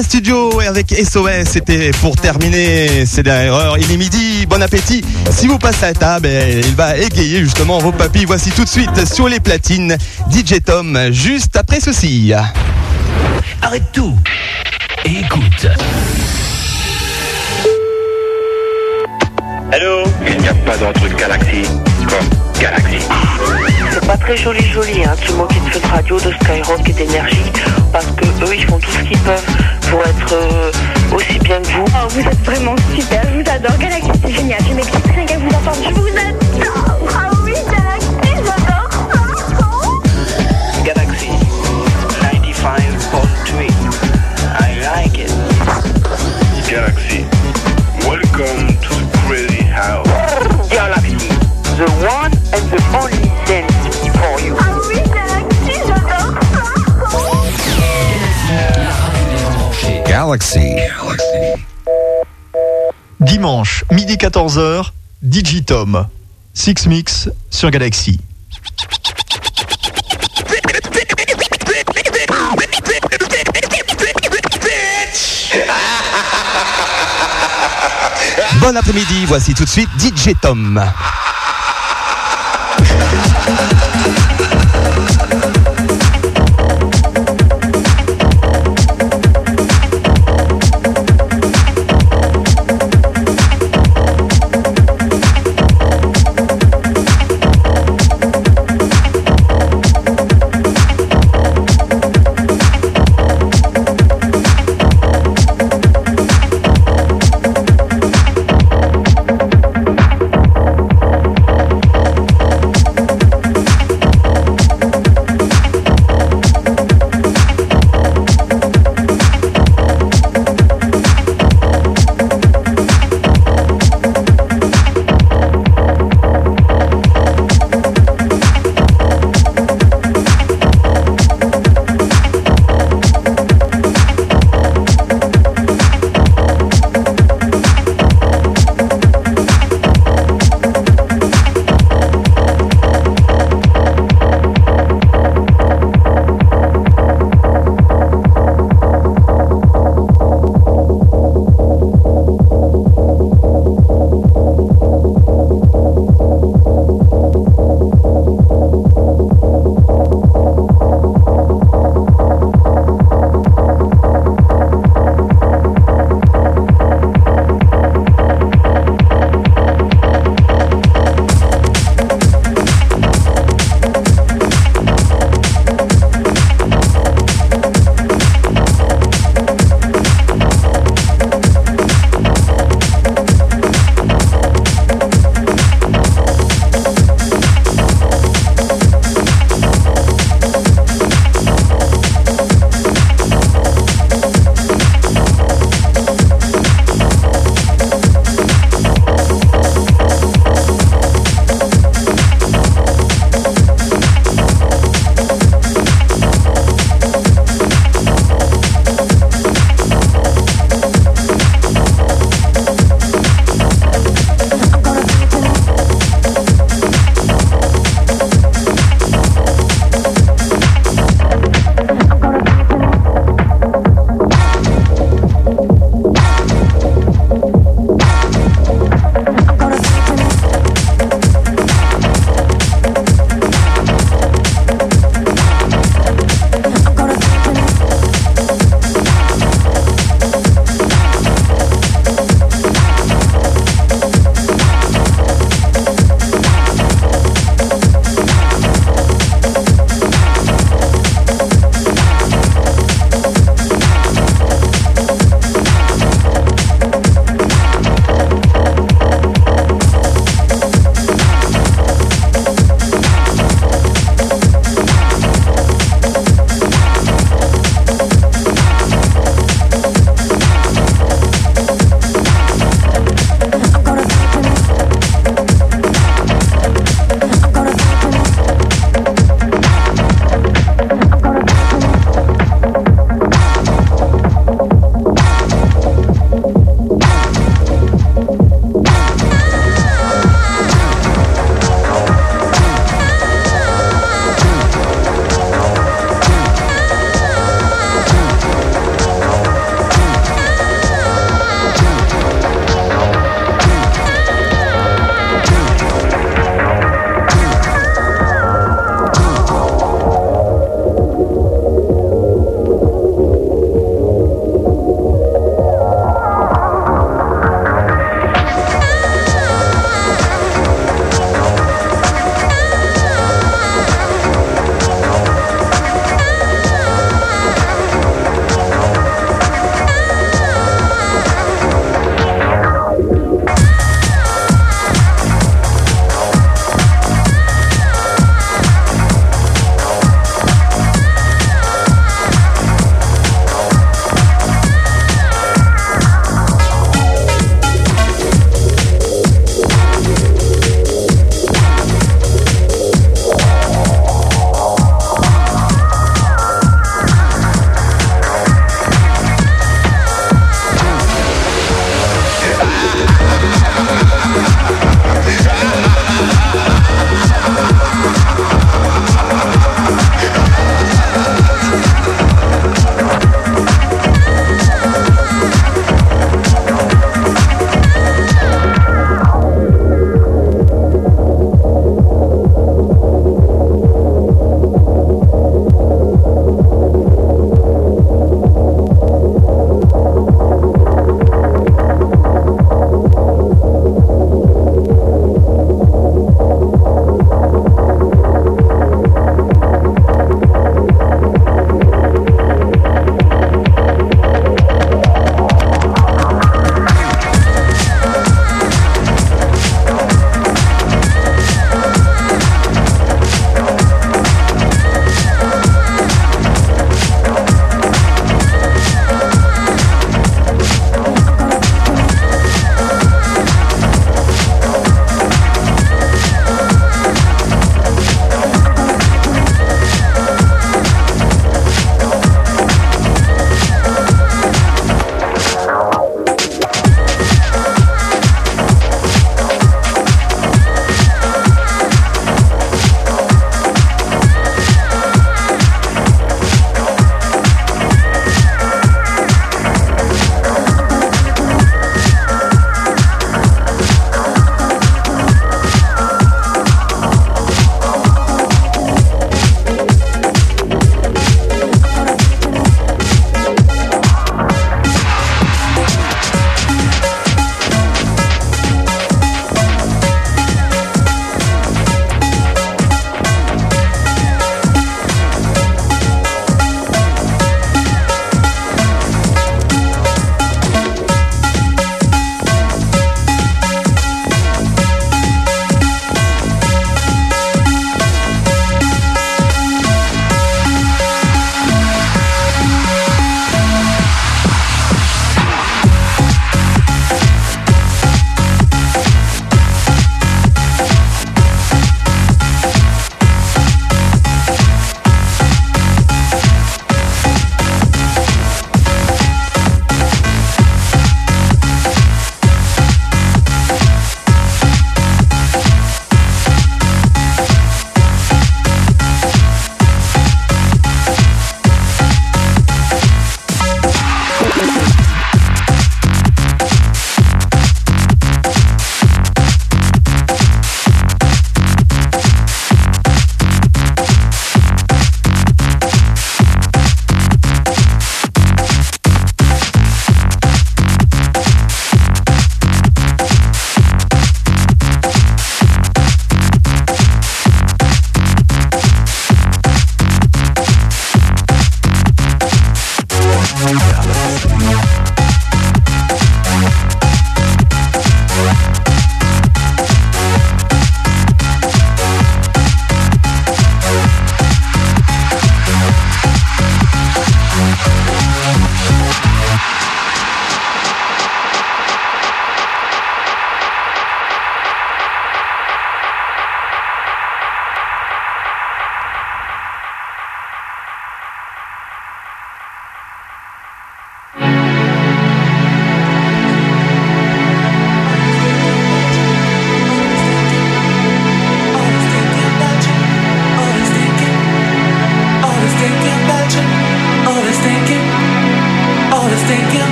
Un studio avec SOS, c'était pour terminer. C'est l'heure, il est midi, bon appétit. Si vous passez à table, il va égayer justement vos papilles. Voici tout de suite sur les platines DJ Tom, juste après ceci. Arrête tout et écoute. Allô? Il n'y a pas d'autre Galaxy comme Galaxy. C'est pas très joli, hein, de se moquer de cette radio, de Skyrock et d'énergie, parce que eux, ils font tout ce qu'ils peuvent pour être aussi bien que vous. Oh, vous êtes vraiment super, je vous adore. Galaxy, c'est génial, je m'excite rien qu'à vous entendre, je vous adore. Ah oui, Galaxy, j'adore ça. Galaxy 95.3. I like it. Galaxy, welcome to the crazy house. Galaxy, the one and the only dance for you. Ah oui, Galaxy, j'adore ça. Galaxy. Dimanche, midi 14h, DJ Tom. Six Mix sur Galaxy. Bon après-midi, voici tout de suite DJ Tom.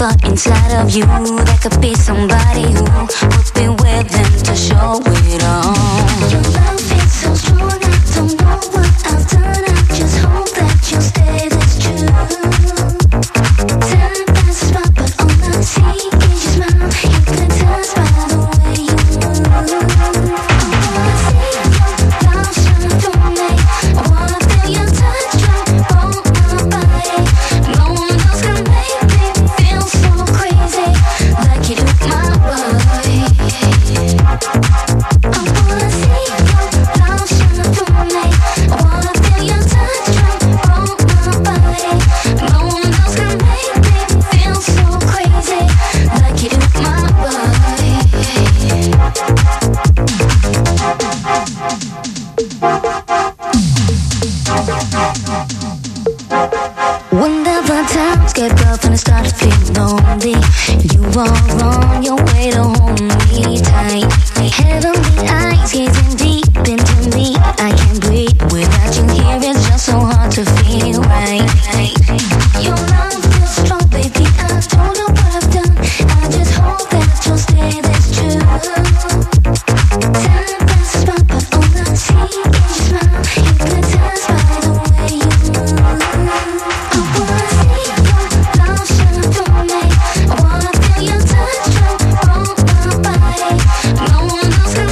but inside of you there could be somebody who would be willing to show it all. Your love is so strong, I don't know what I've done. I just hope that you'll stay this true. Time passes by, but all I see is your smile. Hypnotized by the way you move. I wanna see your love shine through me. I wanna feel your touch right on my body. No one else can make me feel so crazy like you do my body. I wanna see your love shine through me. I wanna feel your touch right on my body. No one else can make me feel so crazy like you do my body. Whenever times get rough and I start to feel lonely, you are on your way to hold me tight. Heavenly eyes gazing deep into me. I can't breathe without you here. It's just so hard to feel right. Your love feels strong, baby. I don't know what I've done. I just hope that you'll stay this true. Time passes by, but all I see is your smile. Hypnotized by the way you move. I wanna see your love shine through me. I wanna feel your touch right on my body. No one else can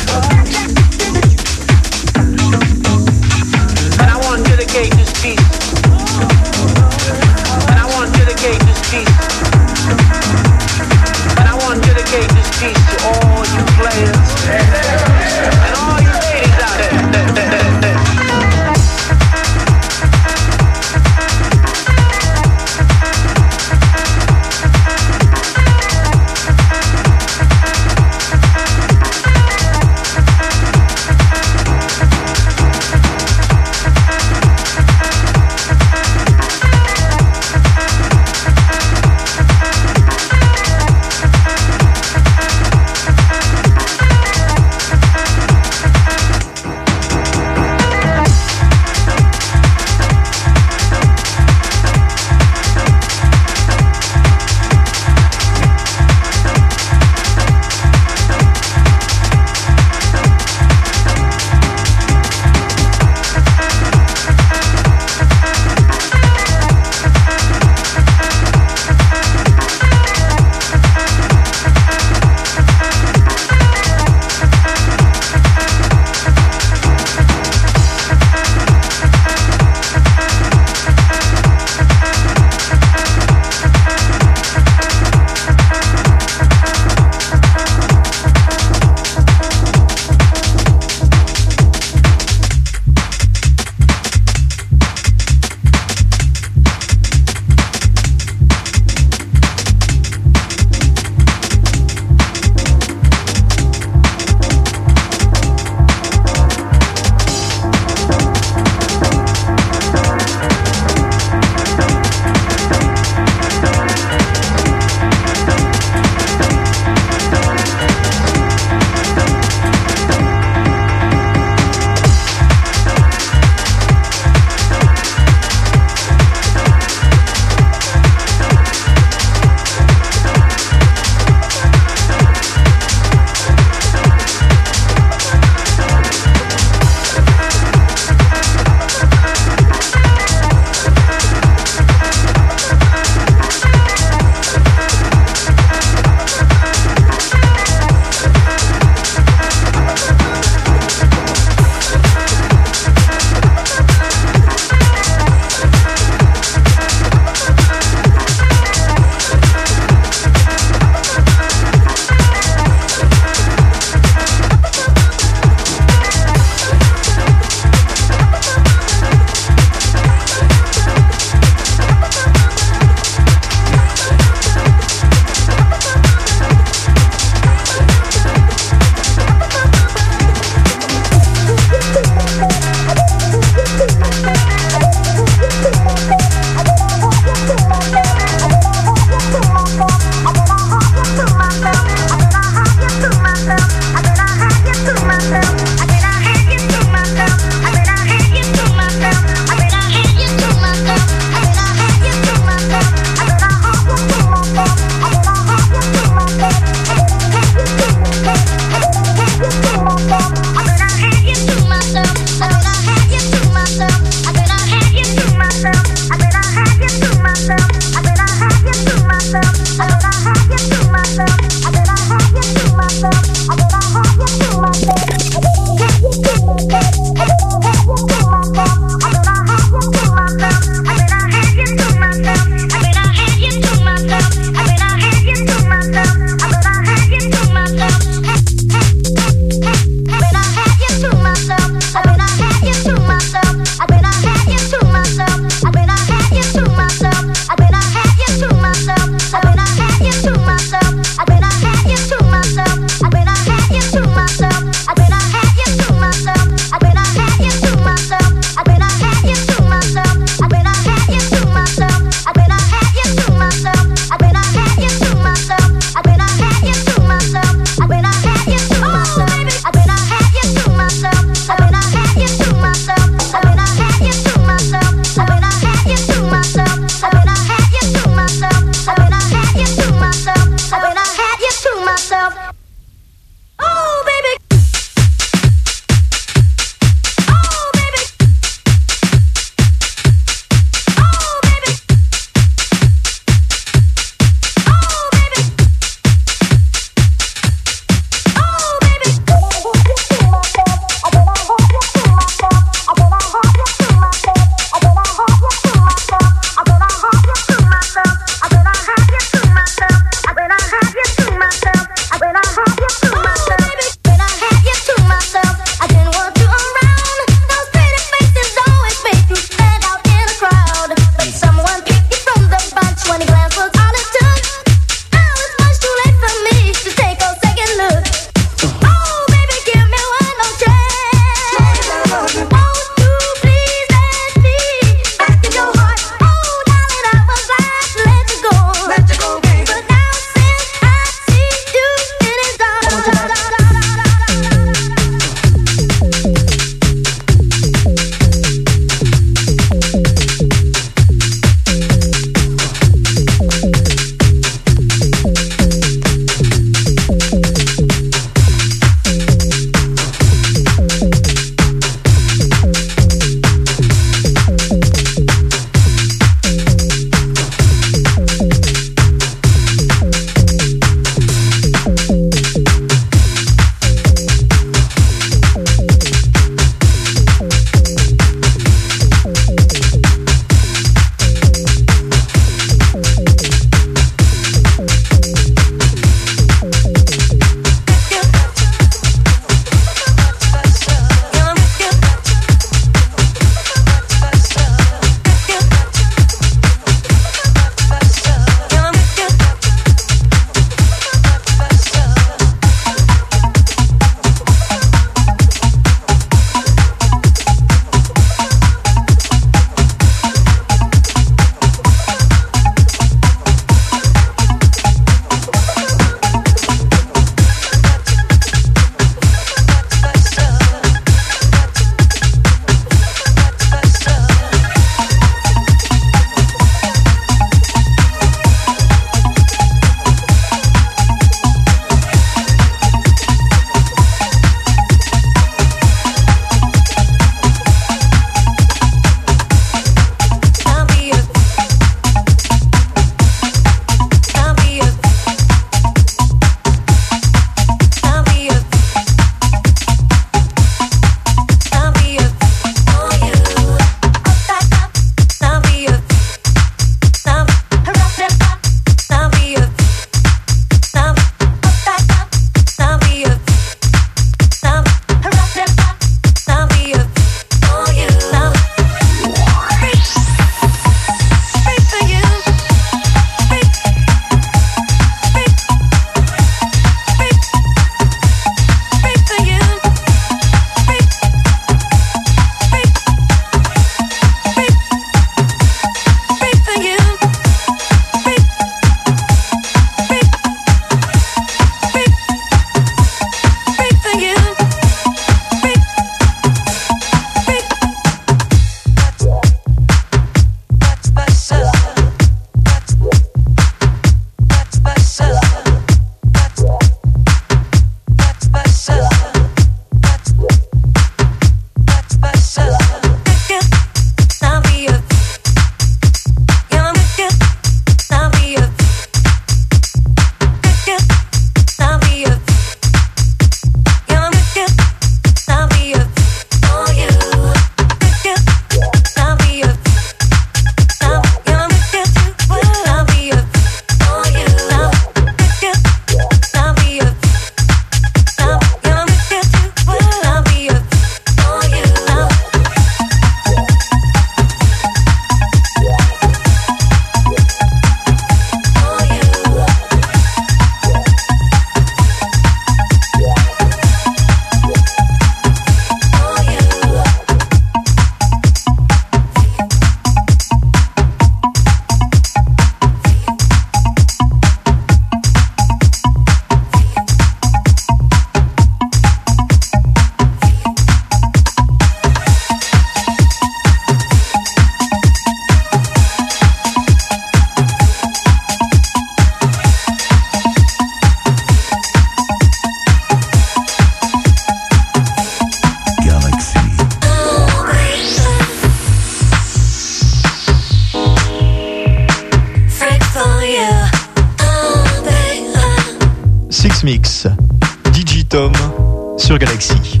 Six Mix, Digitom sur Galaxy.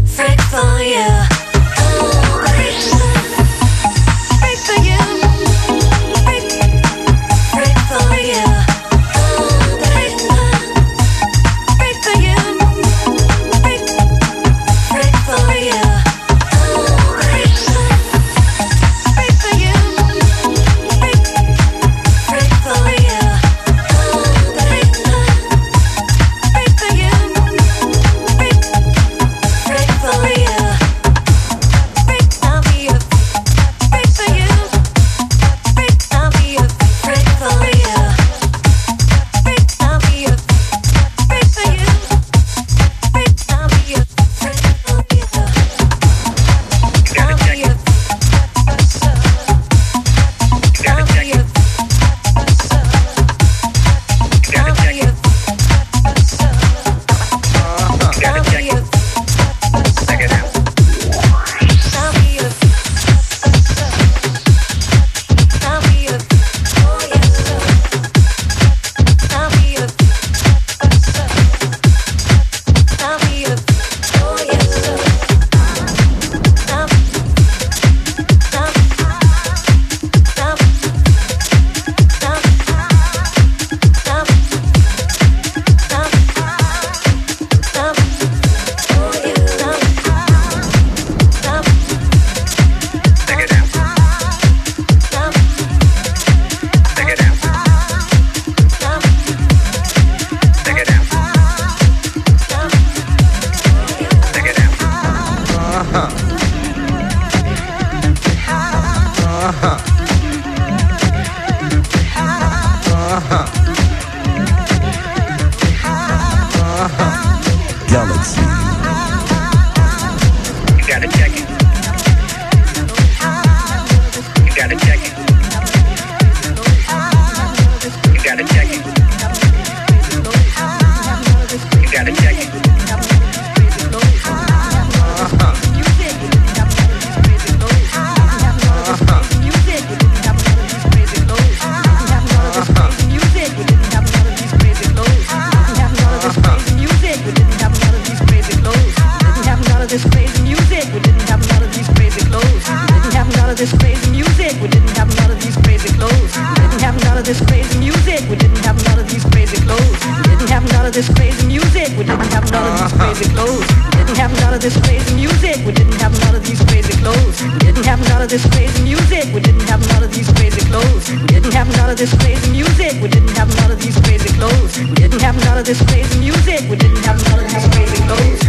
Galaxy. You gotta check it. You gotta check it. You gotta check it. You gotta check it. This crazy music, we didn't have none of these crazy clothes. Didn't have none of this crazy music, we didn't have none of these crazy clothes. Didn't have none of this crazy music, we didn't have none of these crazy clothes. Didn't have none of this crazy music, we didn't have none of these crazy clothes. Didn't have none of this crazy music, we didn't have none of these crazy clothes. Didn't have none of this crazy music, we didn't have none of these crazy clothes. Didn't have none of this crazy music, we didn't have none of these crazy clothes. Didn't have none of this crazy music, we didn't have none of these crazy clothes.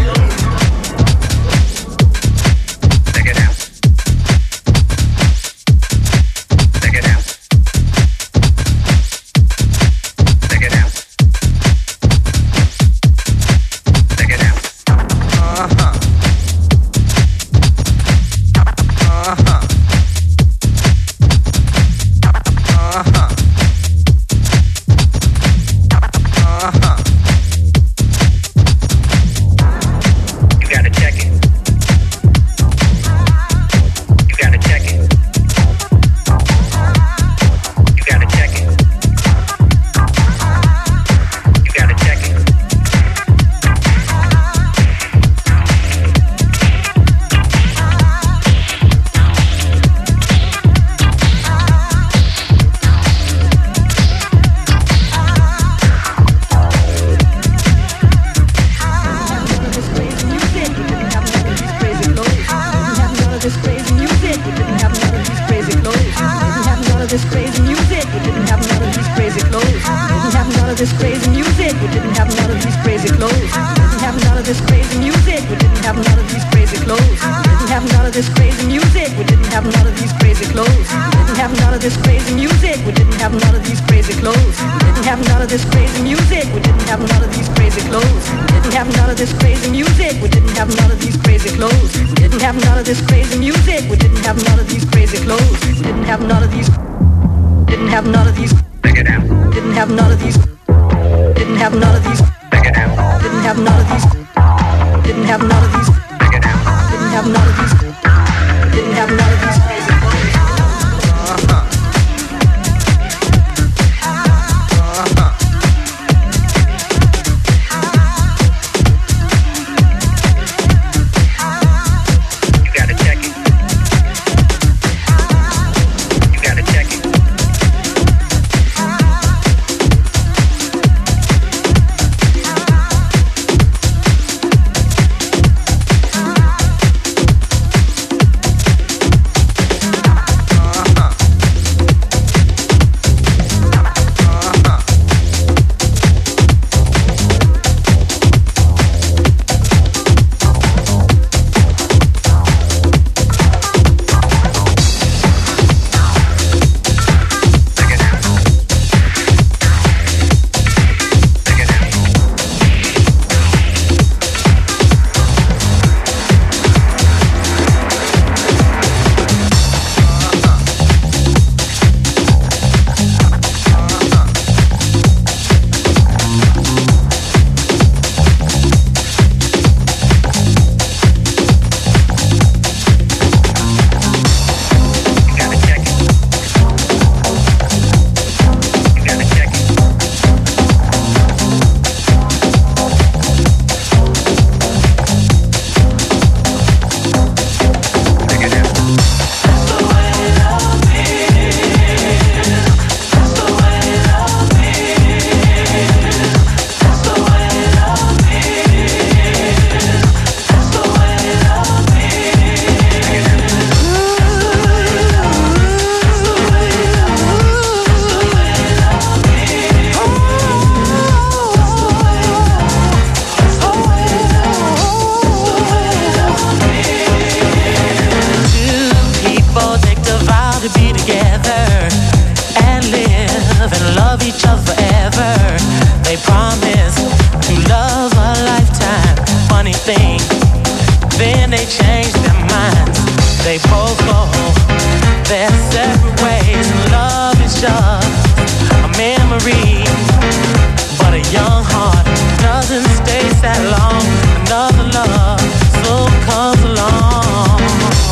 They promise to love a lifetime. Funny thing, then they change their minds. They both go their separate ways. And love is just a memory, but a young heart doesn't stay that long. Another love soon comes along.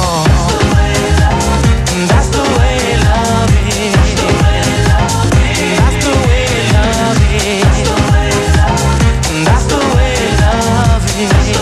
That's the way love is. That's the way love is. That's the way love is.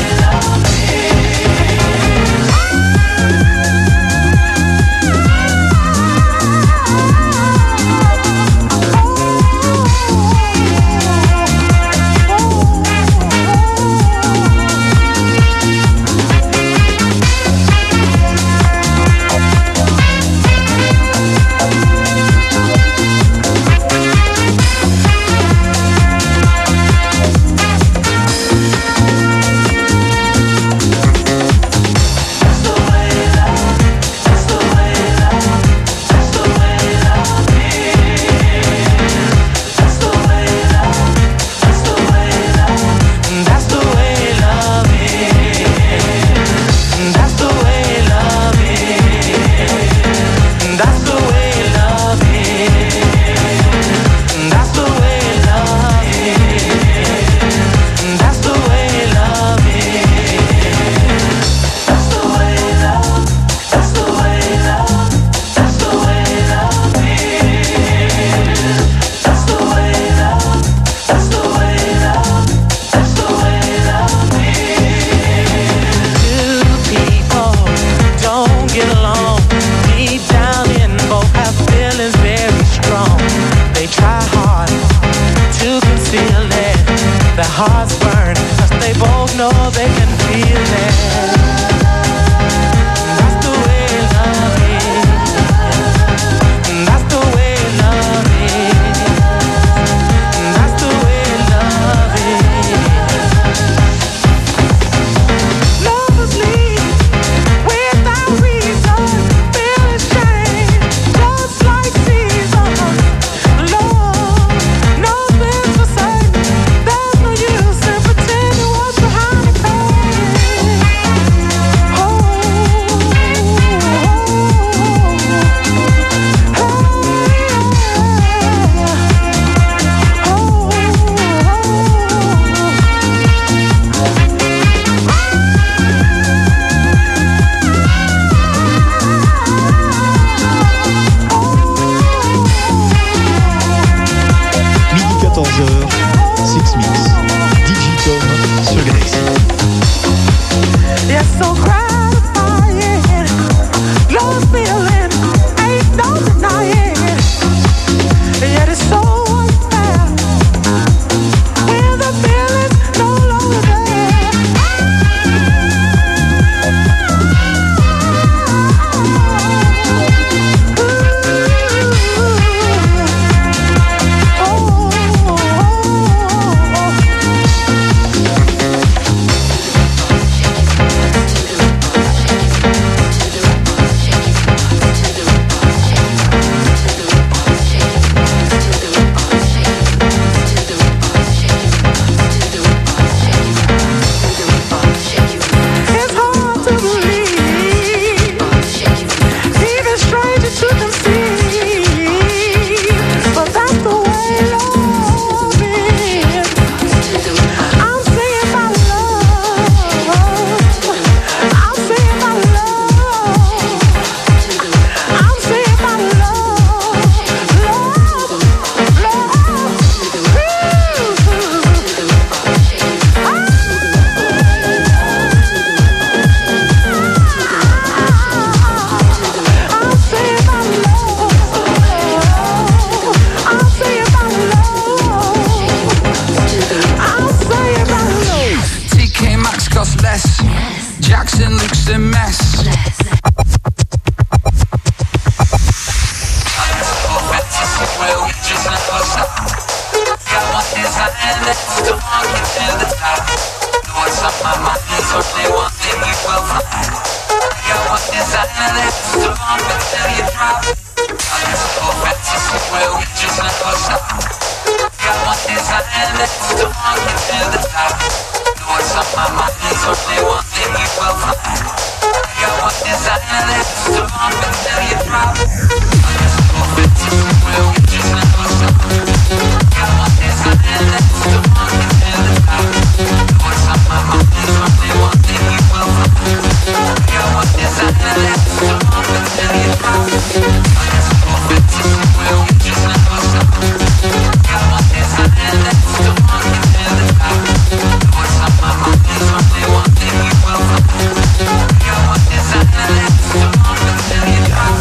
Hearts burn, 'cause they both know they can feel it. That's the way love is. That's the way love is. That's the way love is. Lovers leave without reason, feeling shame, just like seasons. Love, nothing to say. There's no use in pretending what's behind the curtain. Midi 14h, Six Mix, Digitom sur Galaxy. It's so gratifying, love's feeling, ain't no denying. Yet it's so unfair when the feeling's no longer there. It's hard to believe, even stranger to conceive, but that's the way love is. I'm singing my love, I'm singing my love, I'm singing my love, TK Maxx costs less. Jackson looks a mess. Got one design that's the one to the top. What's on my mind is only one thing you will find. I got one design that's the one until you drop. I'm so fancy, well, we just never stop. Got one design and that's the one get to the top. Know what's on my mind, there's only one thing you will find. I got one desire, that's to bump until you drop. I just go fancy somewhere we just never stop. Got one desire, that's to bump until the top. Know what's on my mind, there's only one thing you will find. I got one desire, that's to bump until you drop. I just go fancy somewhere we just never stop. Got one desire, that's to bump until the top. Know what's on my mind, there's only one thing you will find. Got one desire, that's to bump until you drop.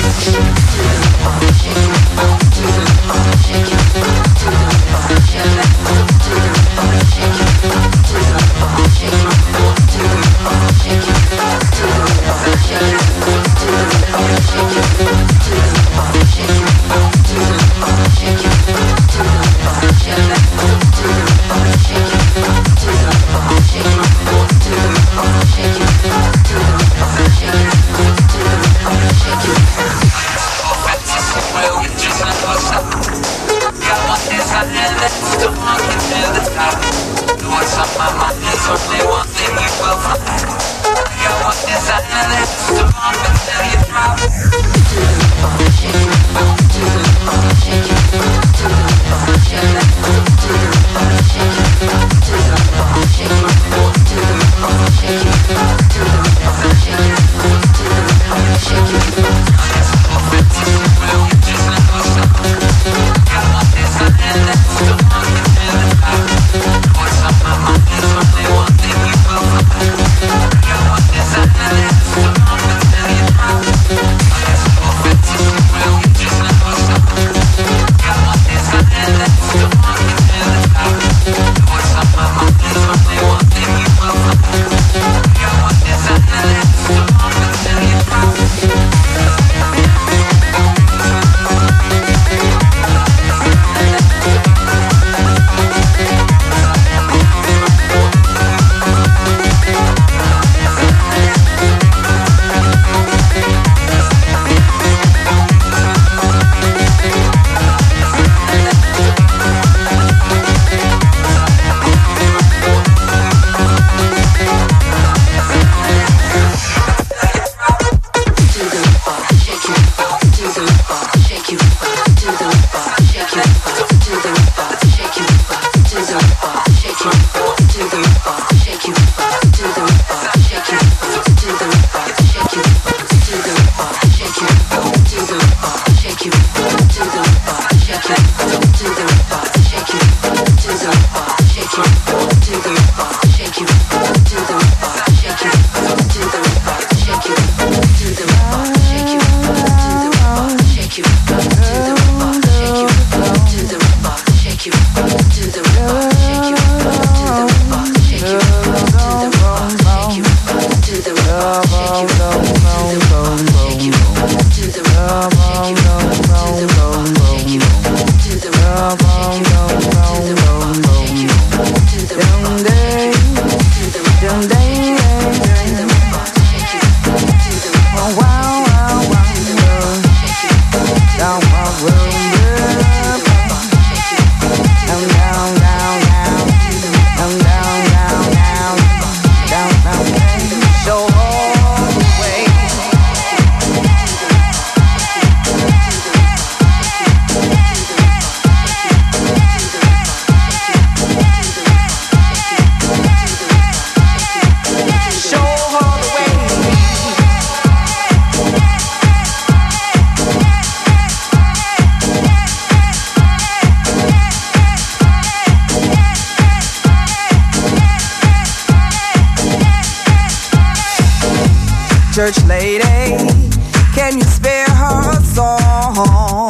Church lady, can you spare her a song?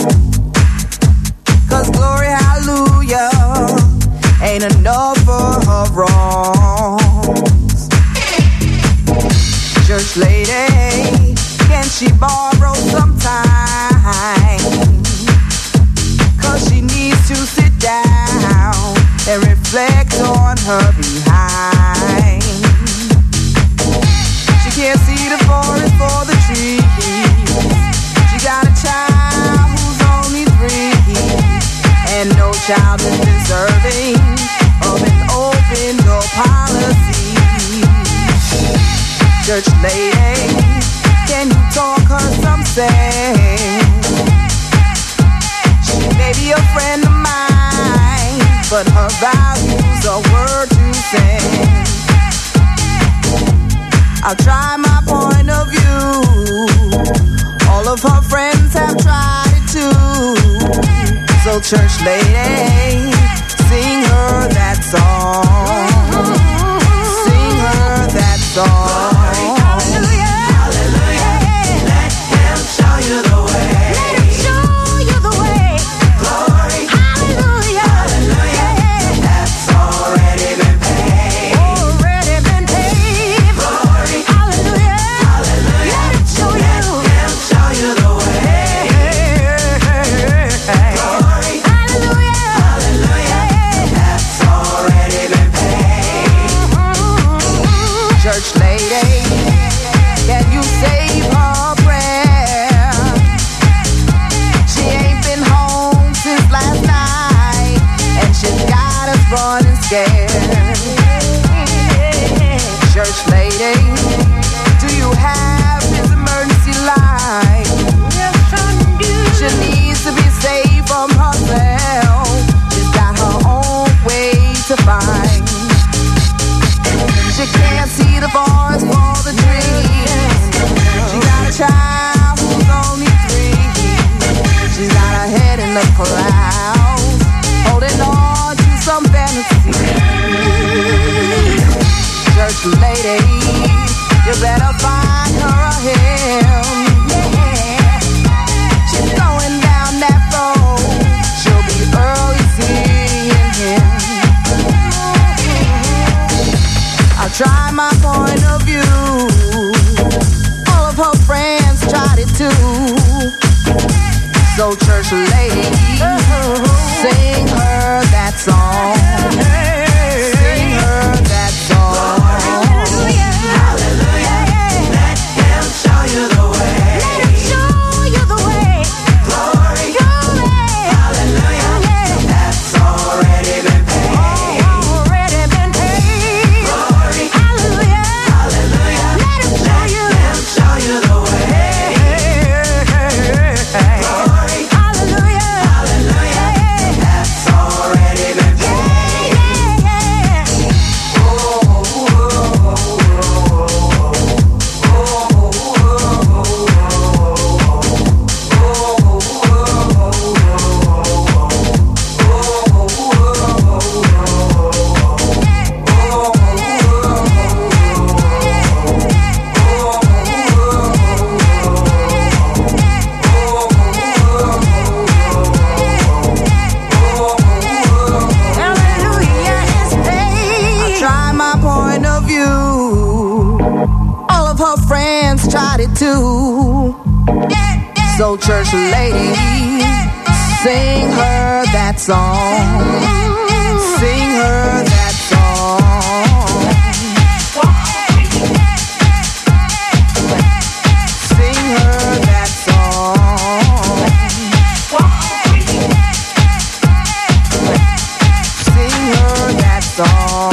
'Cause glory, hallelujah, ain't enough for her wrongs. Church lady, can she borrow some time? 'Cause she needs to sit down and reflect on her behind. She can't see the forest for the trees. She got a child who's only 3, and no child is deserving church lady, can you talk her some sense? She may be a friend of mine, but her values are worth 2 cents. I'll try my point of view. All of her friends have tried it too. So church lady, sing her that song. Sing her that song. Hallelujah, hallelujah. Let him show you the way. Let him show you the way. Glory, hallelujah, hallelujah. That's already been paid. Already been paid. Glory, hallelujah, hallelujah. Let him show you. Let him show you the way. Glory, hallelujah, hallelujah. That's already been paid. Church lady, can you save her prayer? She ain't been home since last night, and she's got us running scared. Church lady, do you have his emergency light? She needs to be saved from herself. She's got her own way to find. She can't see the forest for the trees. She got a child who's only 3. She's got her head in the clouds, holding on to some fantasy. Church lady, you better find her a hymn. She's going down that road. She'll be early seeing him. I'll try my point of view. All of her friends tried it too. So church lady, sing her that song. Sing her that song. Hallelujah, hallelujah. Let him show you the way. Let him show you the way. Glory, glory, hallelujah. That's already been paid. Already been paid. Glory, hallelujah, hallelujah. Let him show you. Let him show you the way. Glory, hallelujah, hallelujah. That's already been paid. I'll try my point of view. All of her friends tried it too. So church lady, sing her that song. Sing her that song. Sing her that song. Sing her that song.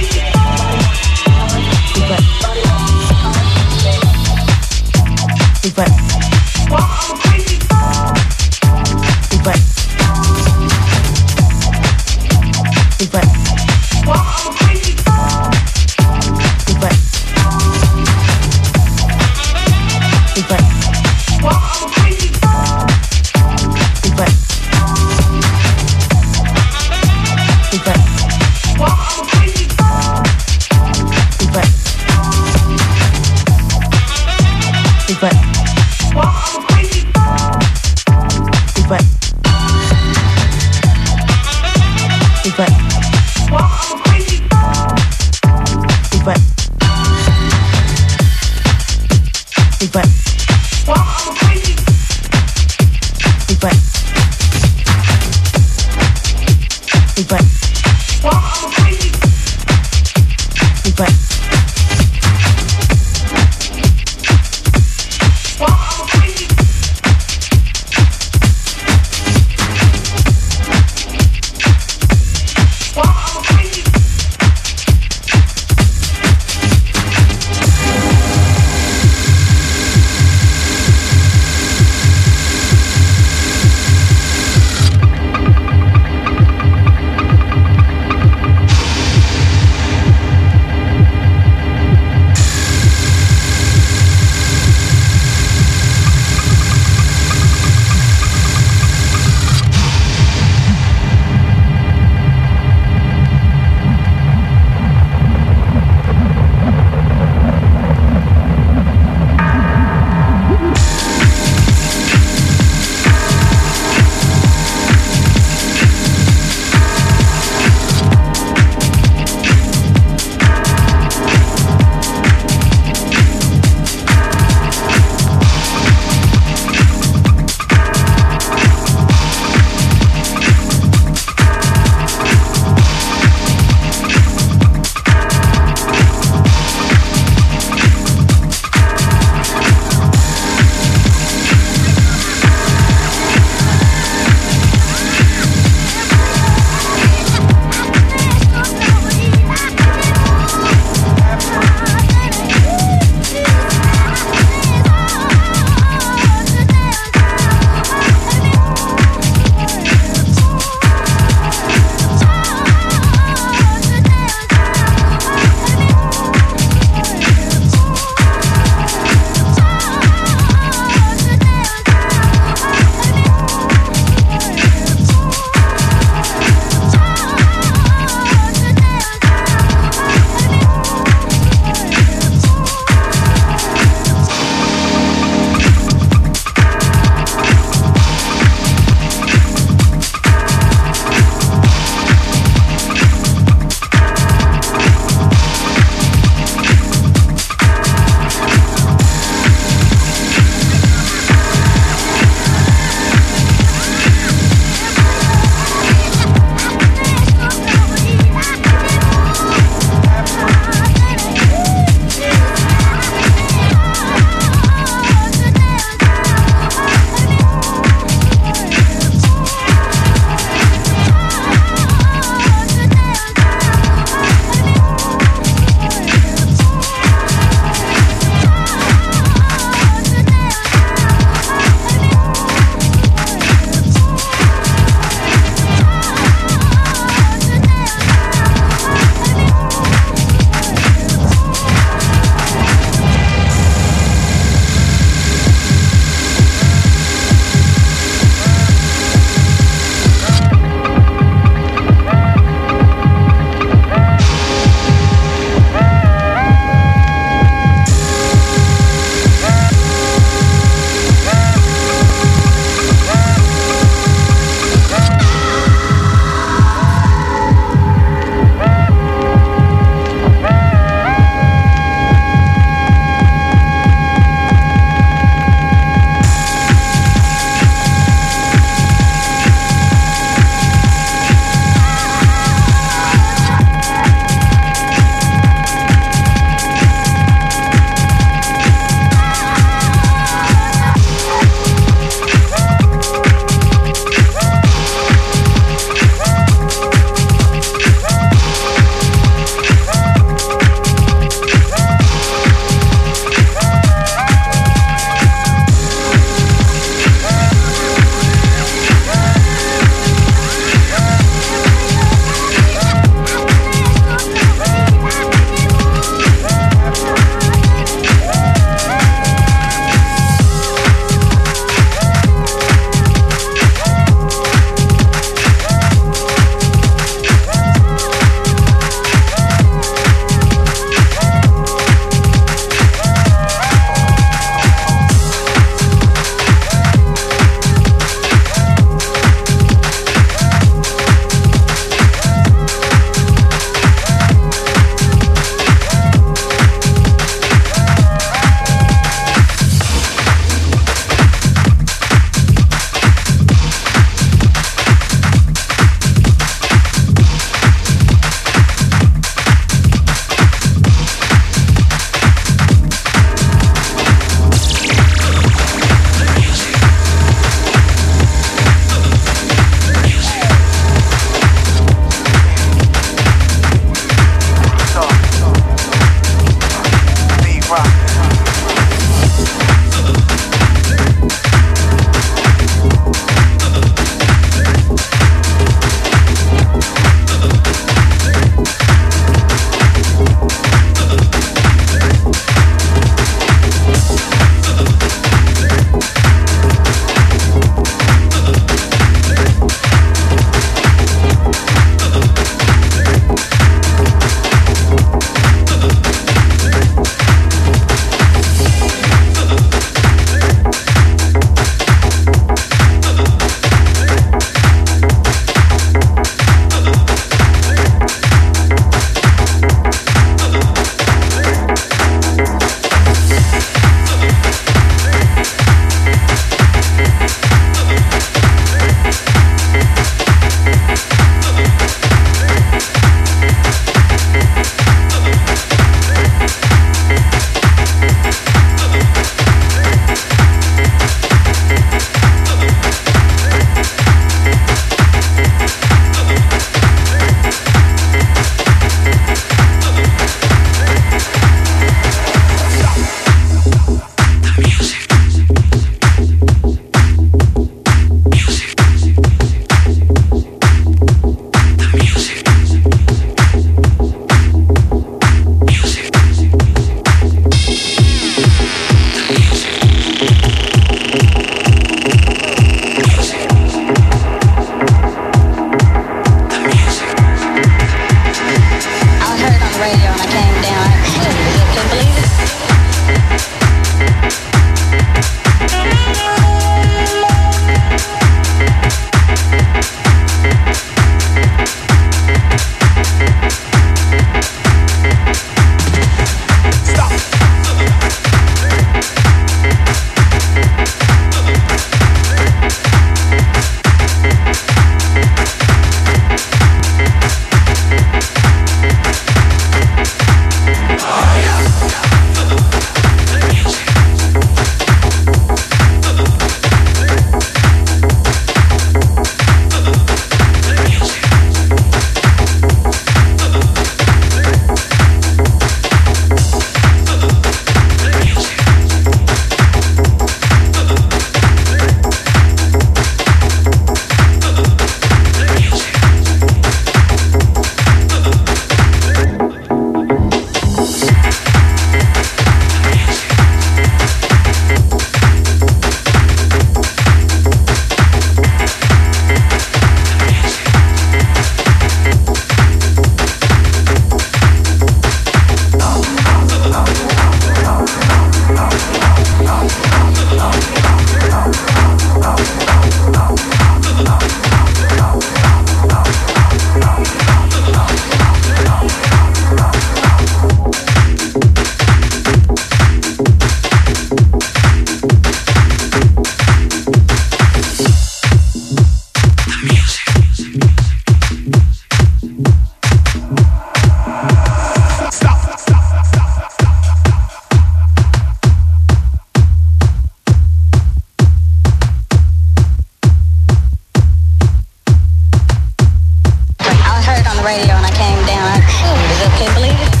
the radio and I came down. I couldn't believe it.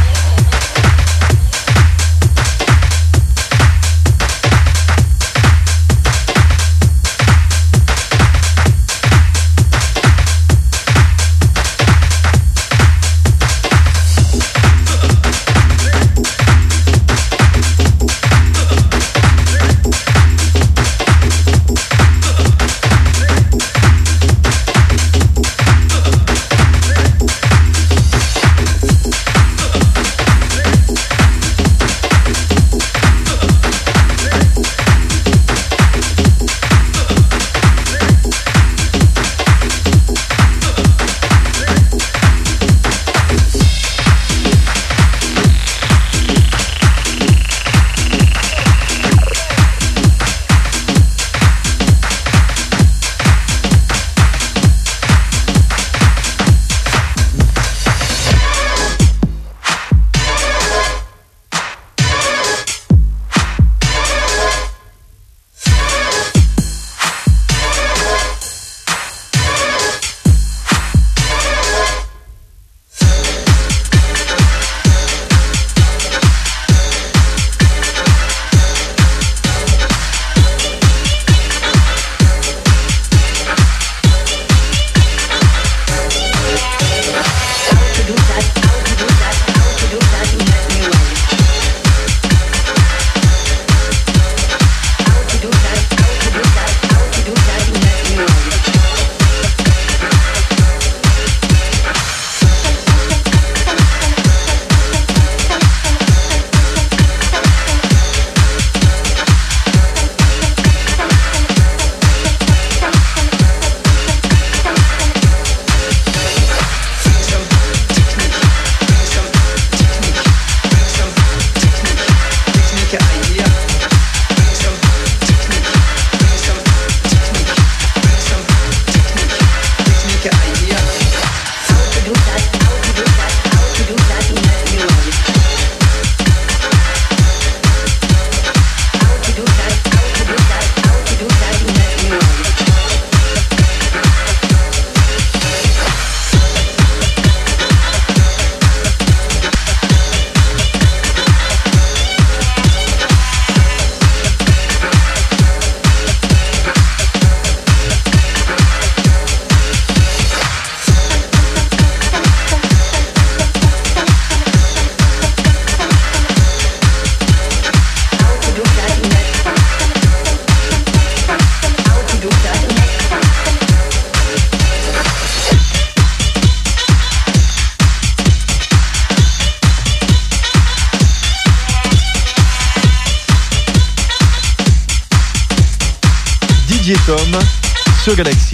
DJ Tom sur Galaxy.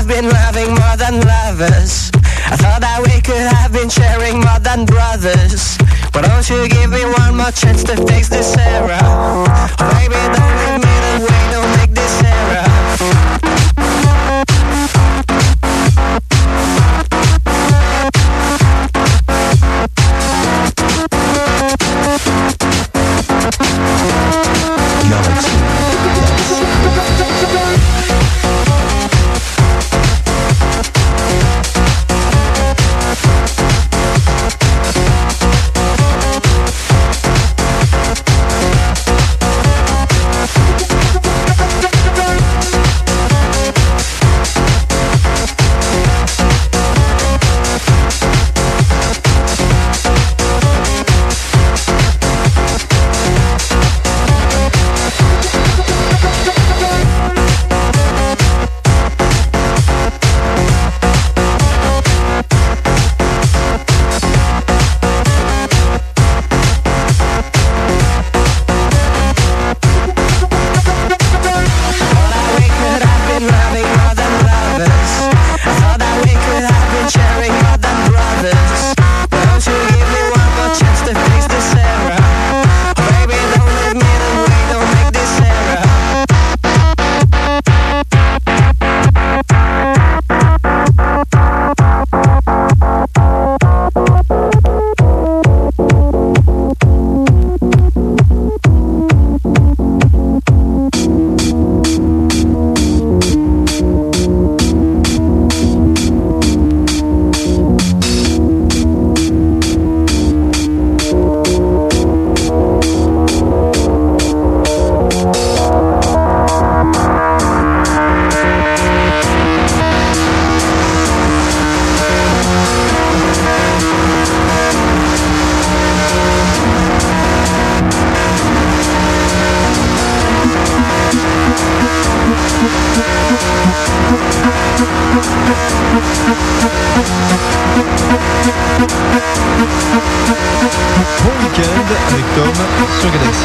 have been loving more than lovers. I thought that we could have been sharing more than brothers. Why don't you give me one more chance to fix this error? Oh, baby, don't leave me the way, don't make this error. avec Tom sur Galaxy.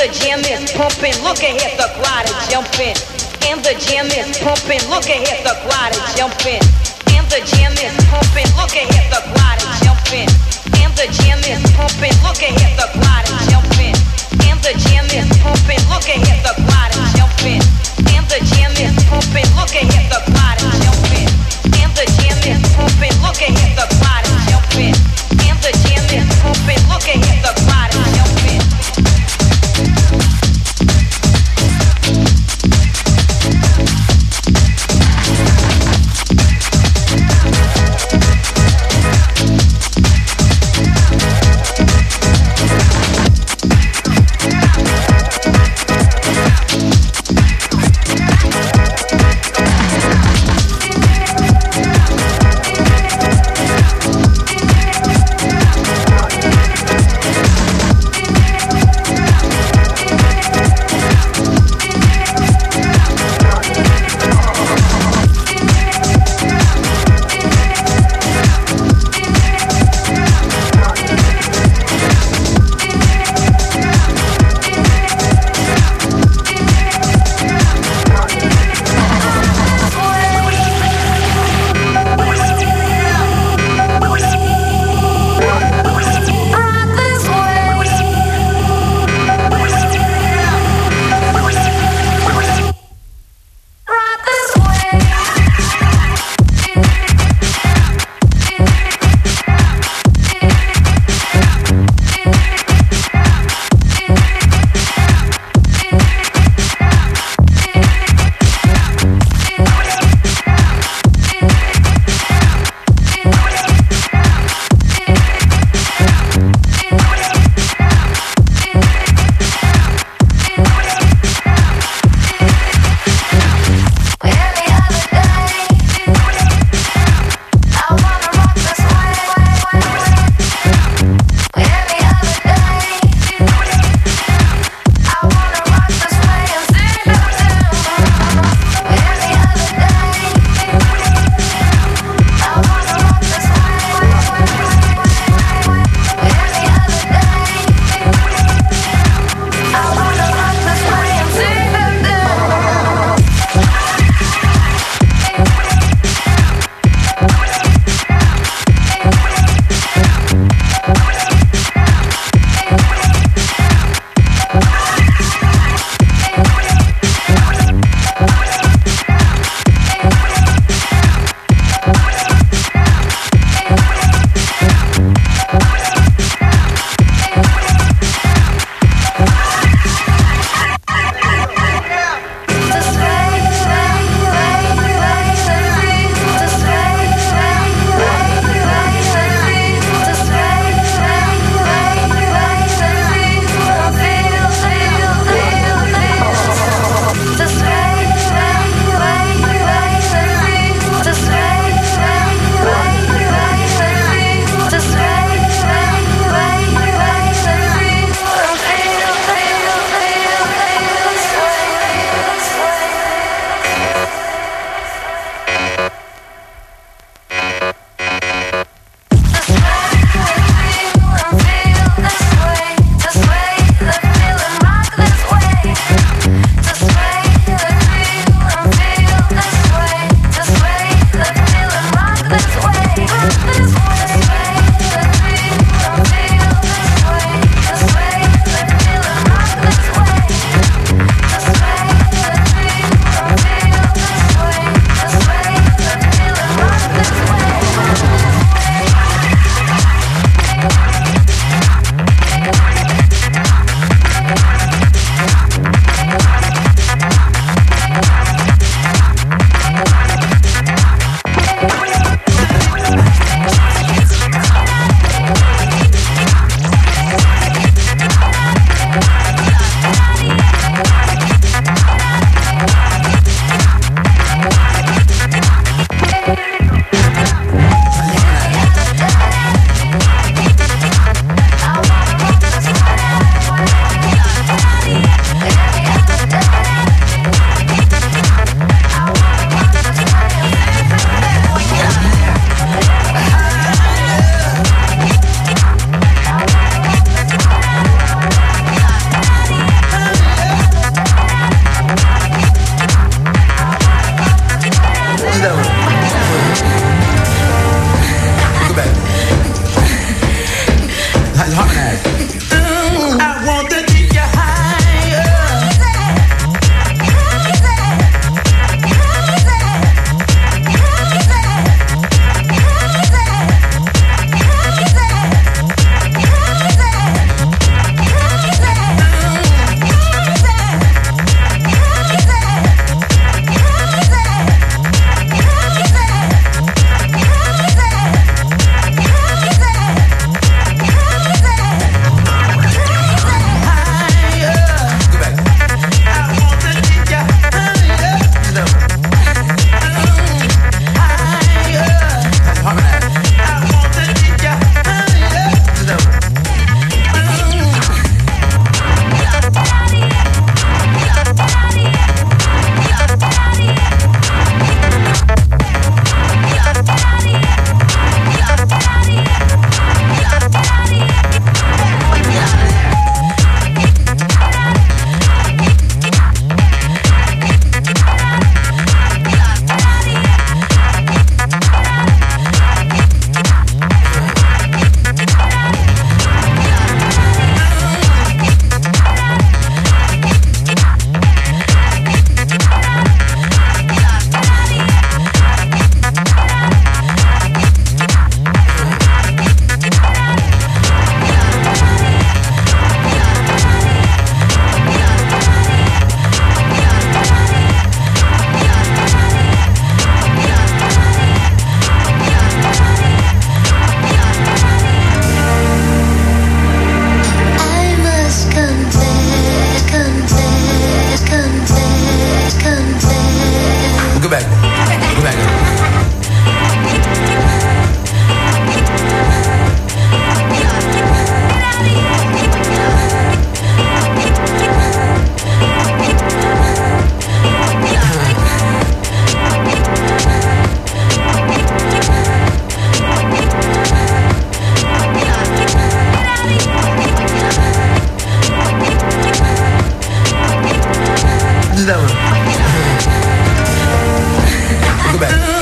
the gym is pumping, look ahead, the quad is jumping. And the gym is pumping, look ahead, the quad is jumping. And the gym is pumping, look ahead, the quad is jumping. And the gym is pumping, look ahead, the quad is jumping. And the gym is pumping, look ahead, the quad is jumping. And the gym is pumping, look ahead, the quad is jumping. And the gym is pumping, look ahead, the quad is jumping. And the gym is pumping, look ahead, the quad is jumping. Sit down. Go back.